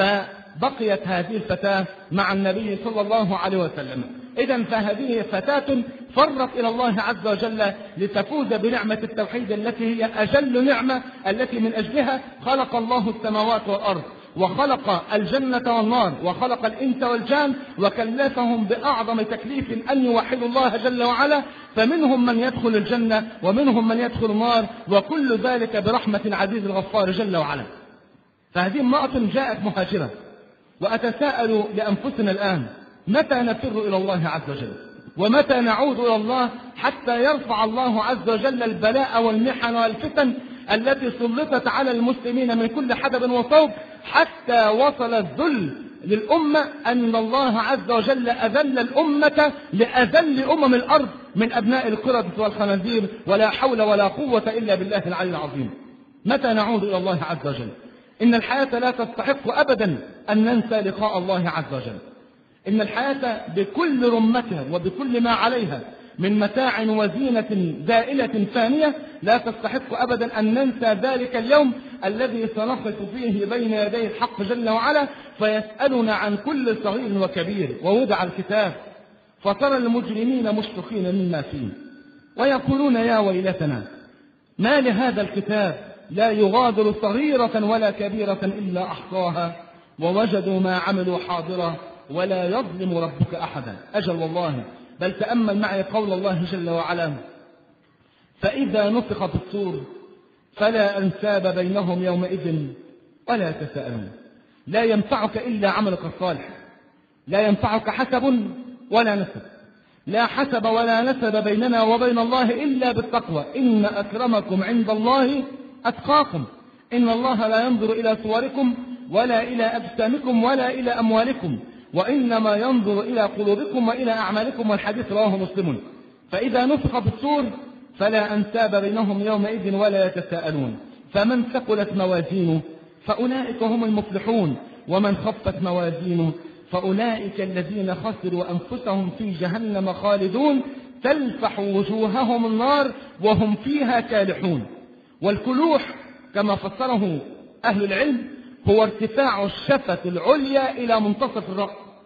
فبقيت هذه الفتاة مع النبي صلى الله عليه وسلم. إذن فهذه فتاة فرت إلى الله عز وجل لتفوز بنعمة التوحيد التي هي أجل نعمة، التي من أجلها خلق الله السماوات والأرض، وخلق الجنة والنار، وخلق الإنس والجان، وكلفهم بأعظم تكليف أن يوحدوا الله جل وعلا، فمنهم من يدخل الجنة ومنهم من يدخل النار، وكل ذلك برحمة العزيز الغفار جل وعلا. فهذه امرأة جاءت مهاجرة، وأتساءل لأنفسنا الآن: متى نفر إلى الله عز وجل؟ ومتى نعود إلى الله حتى يرفع الله عز وجل البلاء والمحن والفتن التي سلطت على المسلمين من كل حدب وصوب، حتى وصل الذل للأمة أن الله عز وجل أذل الأمة لأذل أمم الأرض من أبناء القردة والخنازير، ولا حول ولا قوة إلا بالله العلي العظيم. متى نعود إلى الله عز وجل؟ إن الحياة لا تستحق أبدا أن ننسى لقاء الله عز وجل. إن الحياة بكل رمتها وبكل ما عليها من متاع وزينة زائلة فانية لا تستحق أبدا أن ننسى ذلك اليوم الذي سنقف فيه بين يدي الحق جل وعلا فيسألنا عن كل صغير وكبير. ووضع الكتاب فترى المجرمين مشفقين مما فيه ويقولون: يا ويلتنا ما لهذا الكتاب لا يغادر صغيرة ولا كبيرة إلا أحصاها ووجدوا ما عملوا حاضرا ولا يظلم ربك أحدا. أجل والله، بل تأمل معي قول الله جل وعلا: فإذا نفخ في الصور فلا أنساب بينهم يومئذ ولا يتساءلون. لا ينفعك إلا عملك الصالح، لا ينفعك حسب ولا نسب، لا حسب ولا نسب بيننا وبين الله إلا بالتقوى. إن أكرمكم عند الله أتقاكم. إن الله لا ينظر إلى صوركم ولا إلى أجسامكم ولا إلى أموالكم، وإنما ينظر إلى قلوبكم وإلى أعمالكم. والحديث رواه مسلم. فإذا نفخ في الصور فلا أنساب بينهم يومئذ ولا يتساءلون. فمن ثقلت موازينه فأولئك هم المفلحون، ومن خفت موازينه فأولئك الذين خسروا أنفسهم في جهنم خالدون تلفح وجوههم النار وهم فيها كالحون. والكلوح كما فسره أهل العلم هو ارتفاع الشفة العليا إلى منتصف الرأس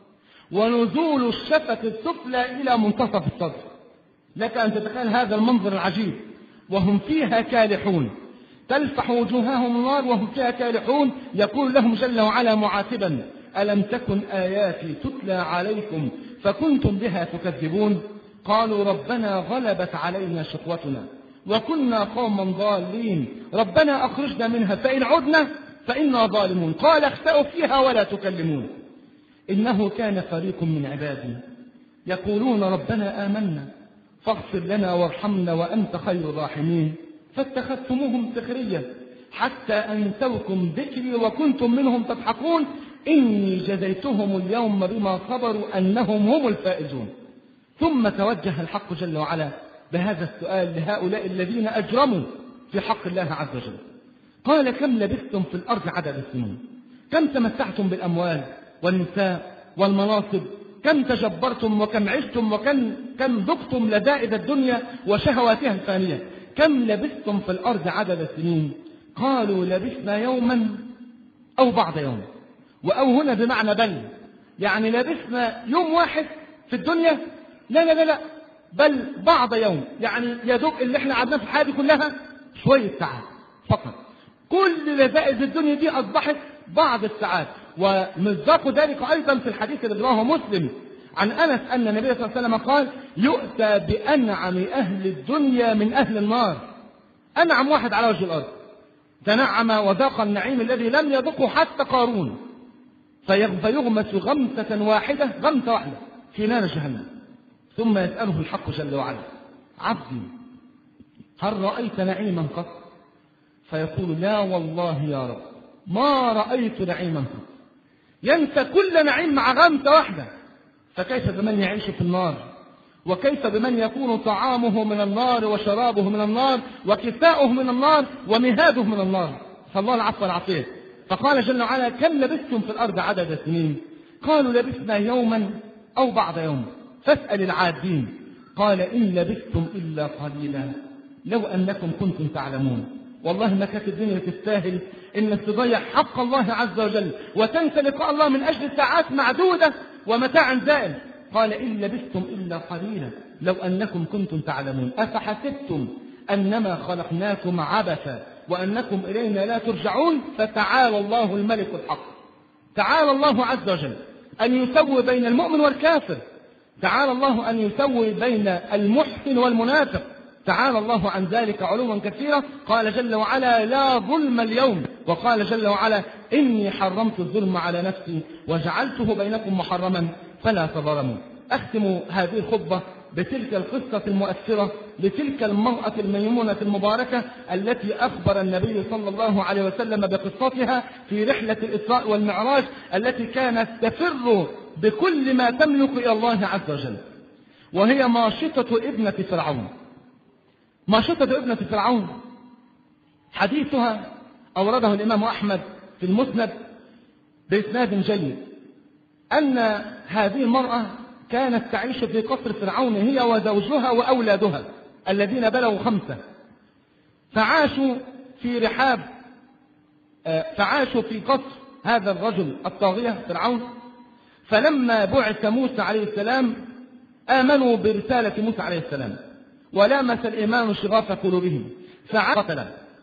ونزول الشفة السفلى إلى منتصف الصدر. لك أن تتخيل هذا المنظر العجيب. وهم فيها كالحون تلفح وجوههم النار وهم فيها كالحون. يقول لهم جل وعلا معاتبا: ألم تكن آياتي تتلى عليكم فكنتم بها تكذبون؟ قالوا ربنا غلبت علينا شقوتنا وكنا قوما ضالين ربنا أخرجنا منها فإن عدنا فإنا ظالمون. قال اخسأوا فيها ولا تكلمون. إنه كان فريق من عبادي يقولون ربنا آمنا فاغفر لنا وارحمنا وأنت خير الراحمين فاتخذتموهم سخريا حتى أنسوكم ذكري وكنتم منهم تضحكون إني جزيتهم اليوم بما صبروا أنهم هم الفائزون. ثم توجه الحق جل وعلا بهذا السؤال لهؤلاء الذين أجرموا في حق الله عز وجل. قال: كم لبثتم في الأرض عدد السنين؟ كم تمتعتم بالأموال والنساء والمناصب؟ كم تجبرتم وكم عشتم وكم كم ذقتم لذائذ الدنيا وشهواتها الفانية؟ كم لبثتم في الأرض عدد السنين؟ قالوا لبثنا يوما أو بعض يوم. وأو هنا بمعنى بل، يعني لبثنا يوم واحد في الدنيا؟ لا لا لا لا، بل بعض يوم، يعني يدوب اللي احنا قعدناه في الحياة دي كلها شوية ساعات فقط. كل لذائذ الدنيا دي أصبحت بعض الساعات. ومصداق ذلك أيضا في الحديث الذي رواه مسلم عن أنس أن النبي صلى الله عليه وسلم قال: يؤتى بأنعم أهل الدنيا من أهل النار. أنعم واحد على وجه الأرض، تنعم وذاق النعيم الذي لم يذقه حتى قارون، فيغمس غمسة واحدة غمسة واحدة في نار جهنم، ثم يسأله الحق جل وعلا: عبدي هل رأيت نعيما قط؟ فيقول: لا والله يا رب ما رأيت نعيما قط. ينسى كل نعيم مع غمسة واحدة. فكيف بمن يعيش في النار؟ وكيف بمن يكون طعامه من النار وشرابه من النار وكساؤه من النار ومهاده من النار؟ فالله العفو والعافية. فقال جل وعلا: كم لبثتم في الأرض عدد سنين؟ قالوا: لبثنا يوما أو بعض يوم، فاسأل العادين. قال: إن لبثتم إلا قليلا لو أنكم كنتم تعلمون. والله ما كانت الدنيا تستاهل إنك تضيع حق الله عز وجل وتنسى لقاء الله من أجل ساعات معدودة ومتاع زائل. قال: إن لبثتم إلا قليلا لو أنكم كنتم تعلمون. أفحسبتم أنما خلقناكم عبثا وأنكم إلينا لا ترجعون؟ فتعالى الله الملك الحق. تعالى الله عز وجل أن يسوي بين المؤمن والكافر. تعالى الله أن يسوي بين المحسن والمنافق. تعالى الله عن ذلك علوا كثيرا. قال جل وعلا: لا ظلم اليوم. وقال جل وعلا: إني حرمت الظلم على نفسي وجعلته بينكم محرما فلا تظلموا. أختم هذه الخطبة بتلك القصة المؤثرة لتلك المرأة الميمونة المباركة التي أخبر النبي صلى الله عليه وسلم بقصتها في رحلة الإسراء والمعراج، التي كانت تفر بكل ما تملك إلى الله عز وجل، وهي ماشطة ابنة فرعون. ماشطة ابنة فرعون حديثها أورده الإمام أحمد في المسند بإسناد جيد، أن هذه المرأة كانت تعيش في قصر فرعون هي وزوجها وأولادها الذين بلغوا خمسة، فعاشوا في رحاب فعاشوا في قصر هذا الرجل الطاغية فرعون. فلما بعث موسى عليه السلام آمنوا برسالة موسى عليه السلام ولامس الإيمان شغاف قلوبهم فقتل.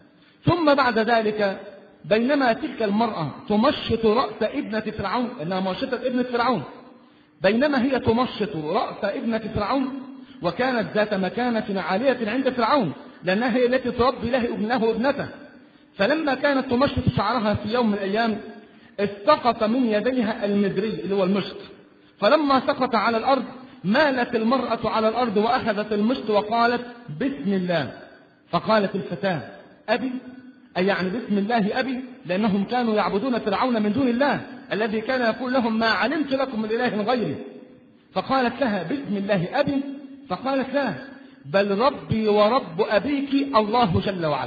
ثم بعد ذلك بينما تلك المرأة تمشط رأس ابنة فرعون، إنها ماشطة ابنة فرعون، بينما هي تمشط رأس ابنة فرعون وكانت ذات مكانة عالية عند فرعون لأنها هي التي تربي له ابنه وابنته، فلما كانت تمشط شعرها في يوم من الأيام اسقط من يديها المدري اللي هو المشط، فلما سقط على الأرض مالت المرأة على الأرض وأخذت المشط وقالت: بسم الله. فقالت الفتاة: أبي؟ أي يعني بسم الله أبي، لأنهم كانوا يعبدون فرعون من دون الله الذي كان يقول لهم: ما علمت لكم من إله غيري. فقالت لها: بسم الله أبي؟ فقالت: لا، بل ربي ورب أبيك الله جل وعلا.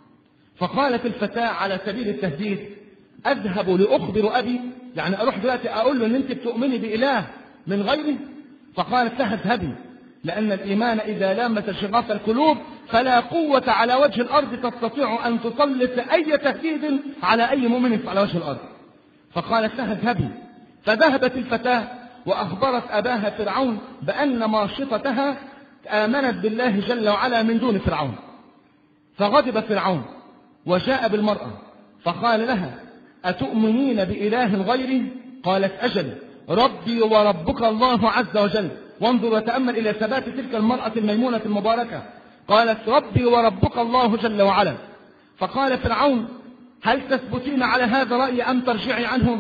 فقالت الفتاة على سبيل التهديد: أذهب لأخبر أبي، يعني أروح دلوقتي أقول له أن أنت بتؤمني بإله من غيري؟ فقالت لها: اذهبي، لأن الإيمان إذا لامس شغاف القلوب فلا قوة على وجه الأرض تستطيع أن تسلط أي تهديد على أي مؤمن على وجه الأرض. فقالت لها: اذهبي. فذهبت الفتاة وأخبرت أباها فرعون بأن ماشطتها آمنت بالله جل وعلا من دون فرعون. فغضب فرعون وجاء بالمرأة فقال لها: أتؤمنين بإله غيري؟ قالت: أجل، ربي وربك الله عز وجل. وانظر وتأمل إلى ثبات تلك المرأة الميمونة المباركة. قالت: ربي وربك الله جل وعلا. فقال فرعون: هل تثبتين على هذا الرأي أم ترجعي عنه؟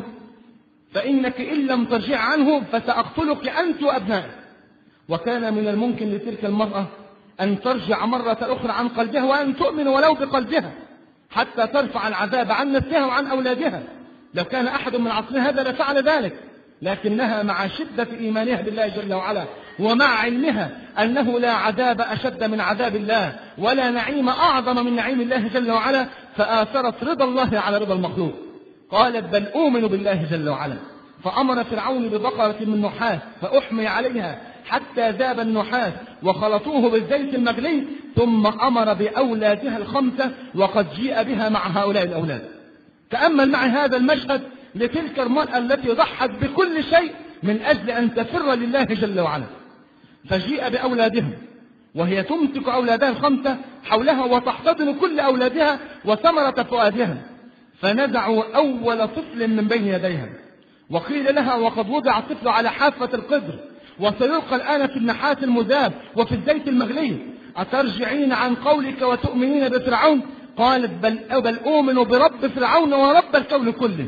فإنك إن لم ترجع عنه فسأقتلك أنت وأبنائك. وكان من الممكن لتلك المرأة أن ترجع مرة أخرى عن قلبها وأن تؤمن ولو بقلبها حتى ترفع العذاب عن نفسها وعن أولادها. لو كان أحد من عصرها هذا لفعل ذلك، لكنها مع شدة إيمانها بالله جل وعلا ومع علمها أنه لا عذاب أشد من عذاب الله ولا نعيم أعظم من نعيم الله جل وعلا، فآثرت رضا الله على رضا المخلوق. قالت: بل أؤمن بالله جل وعلا. فأمر فرعون ببقرة من نحاس فأحمي عليها حتى ذاب النحاس وخلطوه بالزيت المغلي، ثم أمر بأولادها الخمسة وقد جيء بها مع هؤلاء الأولاد. تأمل معي هذا المشهد لتلك المرأة التي ضحت بكل شيء من أجل أن تفر لله جل وعلا. فجيء بأولادها وهي تمسك أولادها الخمسة حولها وتحتضن كل أولادها وثمرة فؤادها، فنزعوا أول طفل من بين يديها، وقيل لها وقد وضع الطفل على حافة القدر وسيلقى الآن في النحاس المذاب وفي الزيت المغلي، أترجعين عن قولك وتؤمنين بفرعون؟ قالت بل, بل أؤمن برب فرعون ورب الكون كله.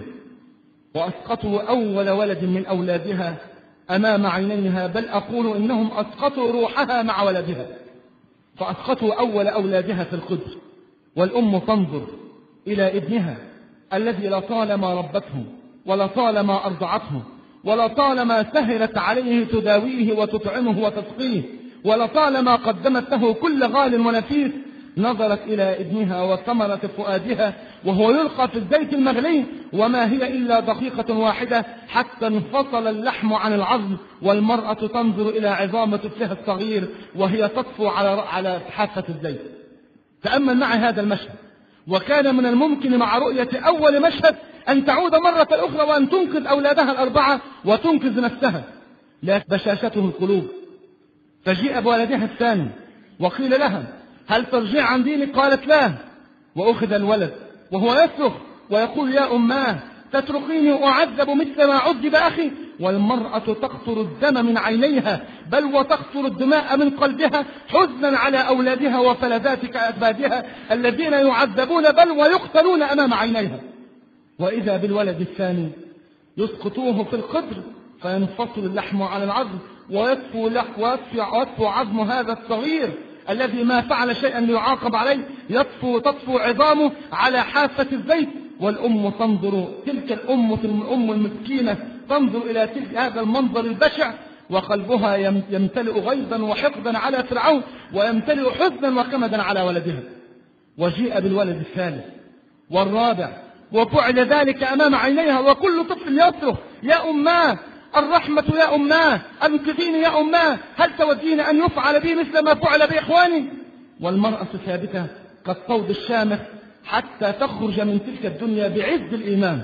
وأسقطوا أول ولد من أولادها أمام عينيها، بل أقول إنهم أسقطوا روحها مع ولدها، فأسقطوا أول أولادها في القدر، والأم تنظر إلى ابنها الذي لطالما ربته ولطالما أرضعته ولطالما سهلت عليه تداويه وتطعمه وتسقيه ولطالما قدمت له كل غال ونفيس، نظرت إلى ابنها وثمرة فؤادها وهو يلقى في الزيت المغلي، وما هي إلا دقيقة واحدة حتى انفصل اللحم عن العظم، والمرأة تنظر إلى عظام طفلها الصغير وهي تطفو على على حافة الزيت. تأمل معي هذا المشهد، وكان من الممكن مع رؤية أول مشهد أن تعود مرة أخرى وأن تنقذ أولادها الأربعة وتنقذ نفسها، لكن بشاشته القلوب. فجيء بولدها الثاني وقيل لها هل ترجع عن دينك؟ قالت لا، وأخذ الولد وهو يصرخ ويقول يا أماه تتركيني أعذب مثل ما عذب أخي؟ والمرأة تقطر الدم من عينيها بل وتقطر الدماء من قلبها حزنا على أولادها وفلذات كأكبادها الذين يعذبون بل ويقتلون أمام عينيها. وإذا بالولد الثاني يسقطوه في القدر فينفصل اللحم عن العظم ويطفو ويطفو عظم هذا الصغير الذي ما فعل شيئا ليعاقب عليه، يطفو تطفو عظامه على حافة الزيت، والأم تنظر، تلك الأم الأم المسكينة تنظر إلى تلك هذا المنظر البشع، وقلبها يمتلئ غيظا وحقدا على فرعون ويمتلئ حزنا وكمدا على ولدها. وجيء بالولد الثالث والرابع وفعل ذلك أمام عينيها، وكل طفل يصرخ يا أماه الرحمة يا أماه أنقذيني يا أماه، هل تودين أن يفعل بي مثل ما فعل بإخواني؟ والمرأة ثابتة كالصوت الشامخ حتى تخرج من تلك الدنيا بعز الإيمان.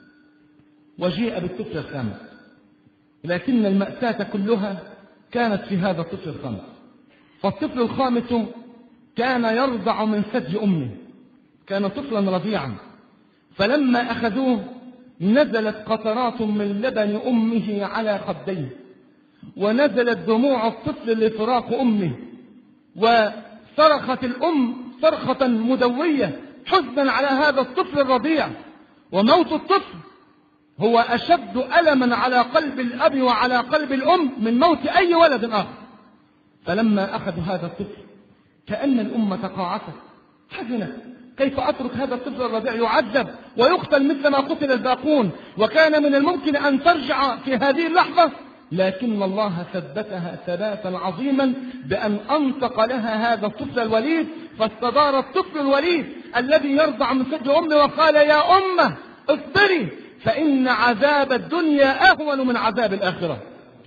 وجيء بالطفل الخامس، لكن المأساة كلها كانت في هذا الطفل الخامس. فالطفل الخامس كان يرضع من ثدي أمه، كان طفلا رضيعا، فلما أخذوه نزلت قطرات من لبن أمه على خديه، ونزلت دموع الطفل لفراق أمه، وصرخت الأم صرخة مدوية حزنا على هذا الطفل الرضيع. وموت الطفل هو أشد ألما على قلب الأب وعلى قلب الأم من موت أي ولد آخر. فلما أخذوا هذا الطفل كأن الأمة تقاعست حزنت، كيف أترك هذا الطفل الرضيع يعذب ويقتل مثل ما قتل الباقون؟ وكان من الممكن أن ترجع في هذه اللحظة، لكن الله ثبتها ثباتا عظيما بأن أنطق لها هذا الطفل الوليد، فاستدار الطفل الوليد الذي يرضع من ثدي أمه وقال يا أمه اصبري فإن عذاب الدنيا أهون من عذاب الآخرة.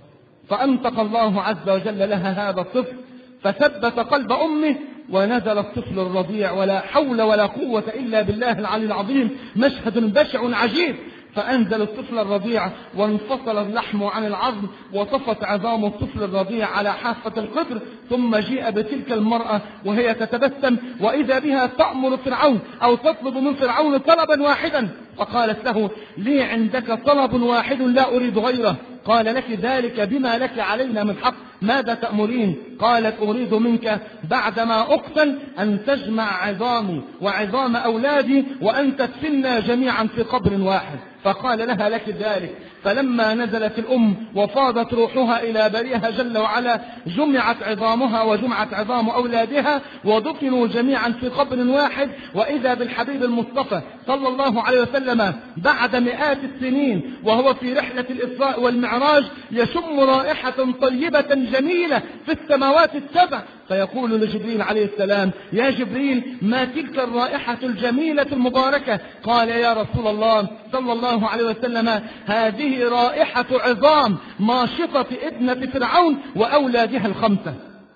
فأنطق الله عز وجل لها هذا الطفل فثبت قلب أمه، ونزل الطفل الرضيع ولا حول ولا قوة إلا بالله العلي العظيم. مشهد بشع عجيب. فأنزل الطفل الرضيع وانفصل اللحم عن العظم وطفت عظام الطفل الرضيع على حافة القدر. ثم جيء بتلك المرأة وهي تتبسم، وإذا بها تأمر فرعون أو تطلب من فرعون طلبا واحدا، فقالت له لي عندك طلب واحد لا أريد غيره. قال لك ذلك بما لك علينا من حق، ماذا تأمرين؟ قالت أريد منك بعدما أقتل أن تجمع عظامي وعظام أولادي وأن تدفننا جميعا في قبر واحد. فقال لها لك ذلك. فلما نزلت الأم وفاضت روحها إلى بريها جل وعلا جمعت عظامها وجمعت عظام أولادها ودفنوا جميعا في قبر واحد. وإذا بالحبيب المصطفى صلى الله عليه وسلم بعد مئات السنين وهو في رحلة الإسراء والمعراج يشم رائحة طيبة جميلة في السماوات السبع، فيقول لجبريل عليه السلام يا جبريل ما تلك الرائحة الجميلة المباركة؟ قال يا رسول الله صلى الله عليه وسلم هذه رائحة عظام ماشطة ابنة فرعون وأولادها الخمسة.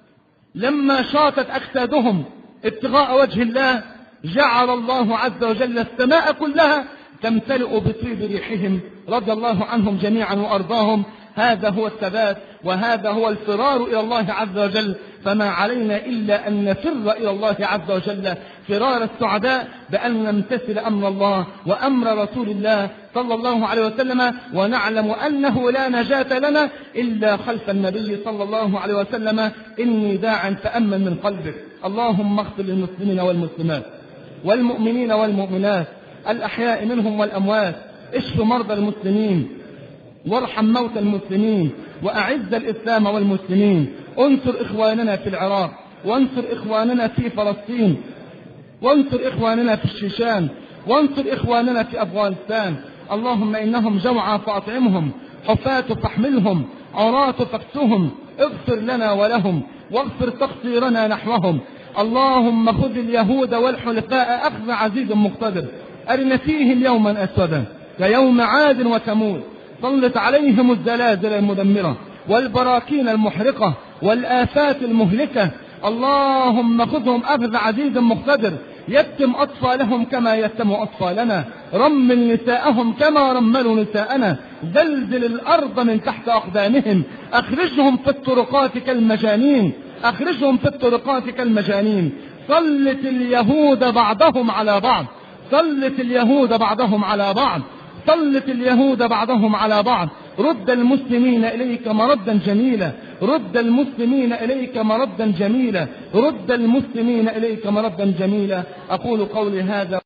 لما شاطت أجسادهم ابتغاء وجه الله جعل الله عز وجل السماء كلها تمتلئ بطيب ريحهم رضي الله عنهم جميعا وأرضاهم. هذا هو الثبات وهذا هو الفرار إلى الله عز وجل. فما علينا إلا أن نفر إلى الله عز وجل فرار السعداء بأن نمتثل أمر الله وأمر رسول الله صلى الله عليه وسلم، ونعلم أنه لا نجاة لنا إلا خلف النبي صلى الله عليه وسلم. إني داع فأمن من قلبك. اللهم اغفر للمسلمين والمسلمات والمؤمنين والمؤمنات الأحياء منهم والأموات، اشف مرضى المسلمين وارحم موتى المسلمين وأعز الإسلام والمسلمين. انصر إخواننا في العراق، وانصر إخواننا في فلسطين، وانصر إخواننا في الشيشان، وانصر إخواننا في أفغانستان. اللهم إنهم جوعى فأطعمهم، حفاة فاحملهم، عراة فاكسهم. اغفر لنا ولهم واغفر تقصيرنا نحوهم. اللهم خذ اليهود والحلفاء أخذ عزيز مقتدر، أرنا فيهم يوما أسودا كيوم عاد وثمود. سلط عليهم الزلازل المدمرة والبراكين المحرقة والآفات المهلكة. اللهم خذهم أخذ عزيز مقتدر، يتم أطفالهم كما يتم أطفالنا، رمل نساءهم كما رملوا نساءنا، زلزل الأرض من تحت أقدامهم، أخرجهم في الطرقات كالمجانين، أخرجهم في الطرقات كالمجانين. سلط اليهود بعضهم على بعض، سلط اليهود بعضهم على بعض، سلط اليهود بعضهم على بعض. رد المسلمين إليك مردا جميلا، رد المسلمين إليك مردا جميلا، رد المسلمين إليك مردا جميلا. أقول قولي هذا.